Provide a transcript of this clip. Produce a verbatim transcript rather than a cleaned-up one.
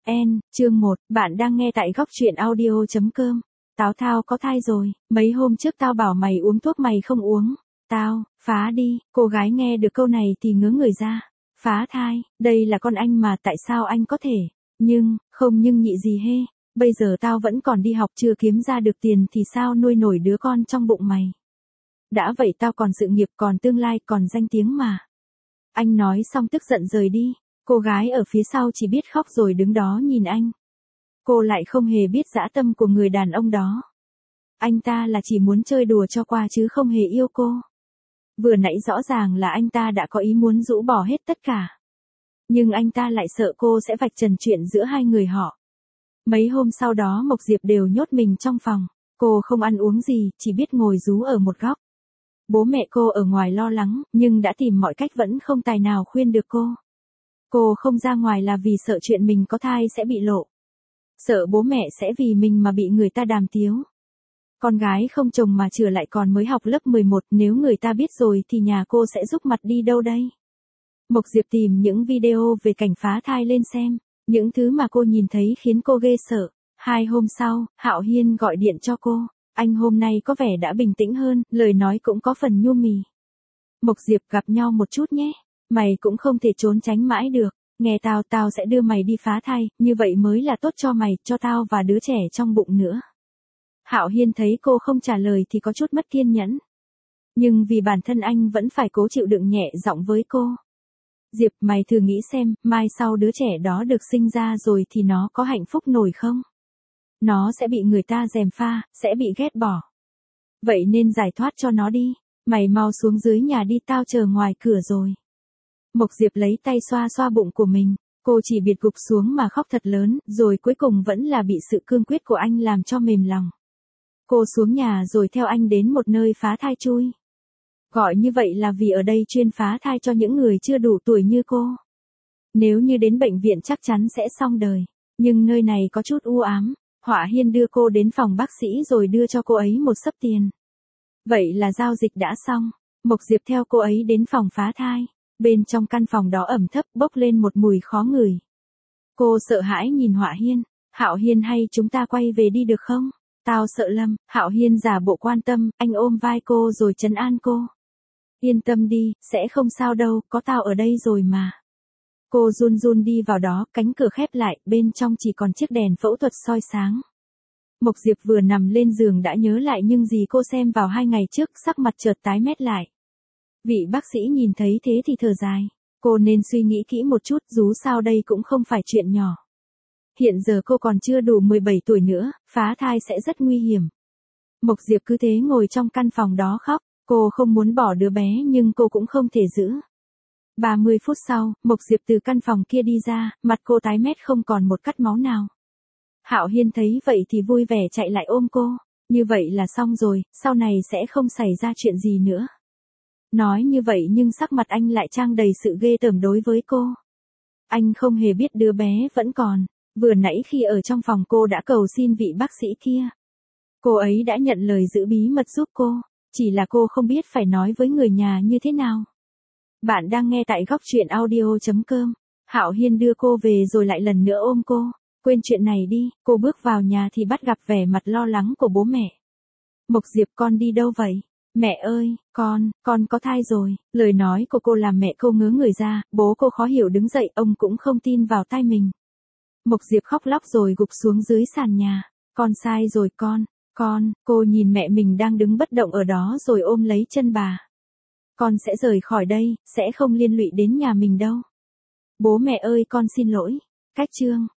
En, chương một, bạn đang nghe tại góc truyện audio chấm com. Táo Thao có thai rồi, mấy hôm trước tao bảo mày uống thuốc mày không uống. Tao, phá đi, cô gái nghe được câu này thì ngớ người ra. Phá thai, đây là con anh mà tại sao anh có thể, nhưng, không nhưng nhị gì hê, bây giờ tao vẫn còn đi học chưa kiếm ra được tiền thì sao nuôi nổi đứa con trong bụng mày. Đã vậy tao còn sự nghiệp còn tương lai còn danh tiếng mà. Anh nói xong tức giận rời đi. Cô gái ở phía sau chỉ biết khóc rồi đứng đó nhìn anh. Cô lại không hề biết dã tâm của người đàn ông đó. Anh ta là chỉ muốn chơi đùa cho qua chứ không hề yêu cô. Vừa nãy rõ ràng là anh ta đã có ý muốn rũ bỏ hết tất cả. Nhưng anh ta lại sợ cô sẽ vạch trần chuyện giữa hai người họ. Mấy hôm sau đó Mộc Diệp đều nhốt mình trong phòng. Cô không ăn uống gì, chỉ biết ngồi rú ở một góc. Bố mẹ cô ở ngoài lo lắng, nhưng đã tìm mọi cách vẫn không tài nào khuyên được cô. Cô không ra ngoài là vì sợ chuyện mình có thai sẽ bị lộ. Sợ bố mẹ sẽ vì mình mà bị người ta đàm tiếu. Con gái không chồng mà chửa lại còn mới học lớp mười một, nếu người ta biết rồi thì nhà cô sẽ rúc mặt đi đâu đây. Mộc Diệp tìm những video về cảnh phá thai lên xem. Những thứ mà cô nhìn thấy khiến cô ghê sợ. Hai hôm sau, Hạo Hiên gọi điện cho cô. Anh hôm nay có vẻ đã bình tĩnh hơn, lời nói cũng có phần nhu mì. Mộc Diệp gặp nhau một chút nhé. Mày cũng không thể trốn tránh mãi được, nghe tao tao sẽ đưa mày đi phá thai, như vậy mới là tốt cho mày, cho tao và đứa trẻ trong bụng nữa. Hạo Hiên thấy cô không trả lời thì có chút mất kiên nhẫn. Nhưng vì bản thân anh vẫn phải cố chịu đựng nhẹ giọng với cô. Diệp, mày thử nghĩ xem, mai sau đứa trẻ đó được sinh ra rồi thì nó có hạnh phúc nổi không? Nó sẽ bị người ta gièm pha, sẽ bị ghét bỏ. Vậy nên giải thoát cho nó đi, mày mau xuống dưới nhà đi, tao chờ ngoài cửa rồi. Mộc Diệp lấy tay xoa xoa bụng của mình, cô chỉ biệt gục xuống mà khóc thật lớn, rồi cuối cùng vẫn là bị sự cương quyết của anh làm cho mềm lòng. Cô xuống nhà rồi theo anh đến một nơi phá thai chui. Gọi như vậy là vì ở đây chuyên phá thai cho những người chưa đủ tuổi như cô. Nếu như đến bệnh viện chắc chắn sẽ xong đời, nhưng nơi này có chút u ám. Họa Hiên đưa cô đến phòng bác sĩ rồi đưa cho cô ấy một xấp tiền. Vậy là giao dịch đã xong. Mộc Diệp theo cô ấy đến phòng phá thai. Bên trong căn phòng đó ẩm thấp bốc lên một mùi khó ngửi. Cô sợ hãi nhìn Họa Hiên. Hạo Hiên, hay chúng ta quay về đi được không? Tao sợ lắm. Hạo Hiên giả bộ quan tâm, anh ôm vai cô rồi trấn an cô. Yên tâm đi, sẽ không sao đâu, có tao ở đây rồi mà. Cô run run đi vào đó, cánh cửa khép lại, bên trong chỉ còn chiếc đèn phẫu thuật soi sáng. Mộc Diệp vừa nằm lên giường đã nhớ lại những gì cô xem vào hai ngày trước, sắc mặt chợt tái mét lại. Vị bác sĩ nhìn thấy thế thì thở dài. Cô nên suy nghĩ kỹ một chút, dù sao đây cũng không phải chuyện nhỏ. Hiện giờ cô còn chưa đủ mười bảy tuổi nữa, phá thai sẽ rất nguy hiểm. Mộc Diệp cứ thế ngồi trong căn phòng đó khóc. Cô không muốn bỏ đứa bé nhưng cô cũng không thể giữ. ba mươi phút sau, Mộc Diệp từ căn phòng kia đi ra, mặt cô tái mét không còn một cắt máu nào. Hạo Hiên thấy vậy thì vui vẻ chạy lại ôm cô. Như vậy là xong rồi, sau này sẽ không xảy ra chuyện gì nữa. Nói như vậy nhưng sắc mặt anh lại trang đầy sự ghê tởm đối với cô. Anh không hề biết đứa bé vẫn còn. Vừa nãy khi ở trong phòng cô đã cầu xin vị bác sĩ kia. Cô ấy đã nhận lời giữ bí mật giúp cô. Chỉ là cô không biết phải nói với người nhà như thế nào. Bạn đang nghe tại góc truyện audio chấm com. Hạo Hiên đưa cô về rồi lại lần nữa ôm cô. Quên chuyện này đi, cô bước vào nhà thì bắt gặp vẻ mặt lo lắng của bố mẹ. Mộc Diệp, con đi đâu vậy? Mẹ ơi, con, con có thai rồi. Lời nói của cô làm mẹ cô ngớ người ra, bố cô khó hiểu đứng dậy, ông cũng không tin vào tai mình. Mộc Diệp khóc lóc rồi gục xuống dưới sàn nhà. Con sai rồi con, con, cô nhìn mẹ mình đang đứng bất động ở đó rồi ôm lấy chân bà. Con sẽ rời khỏi đây, sẽ không liên lụy đến nhà mình đâu. Bố mẹ ơi, con xin lỗi. Cách chương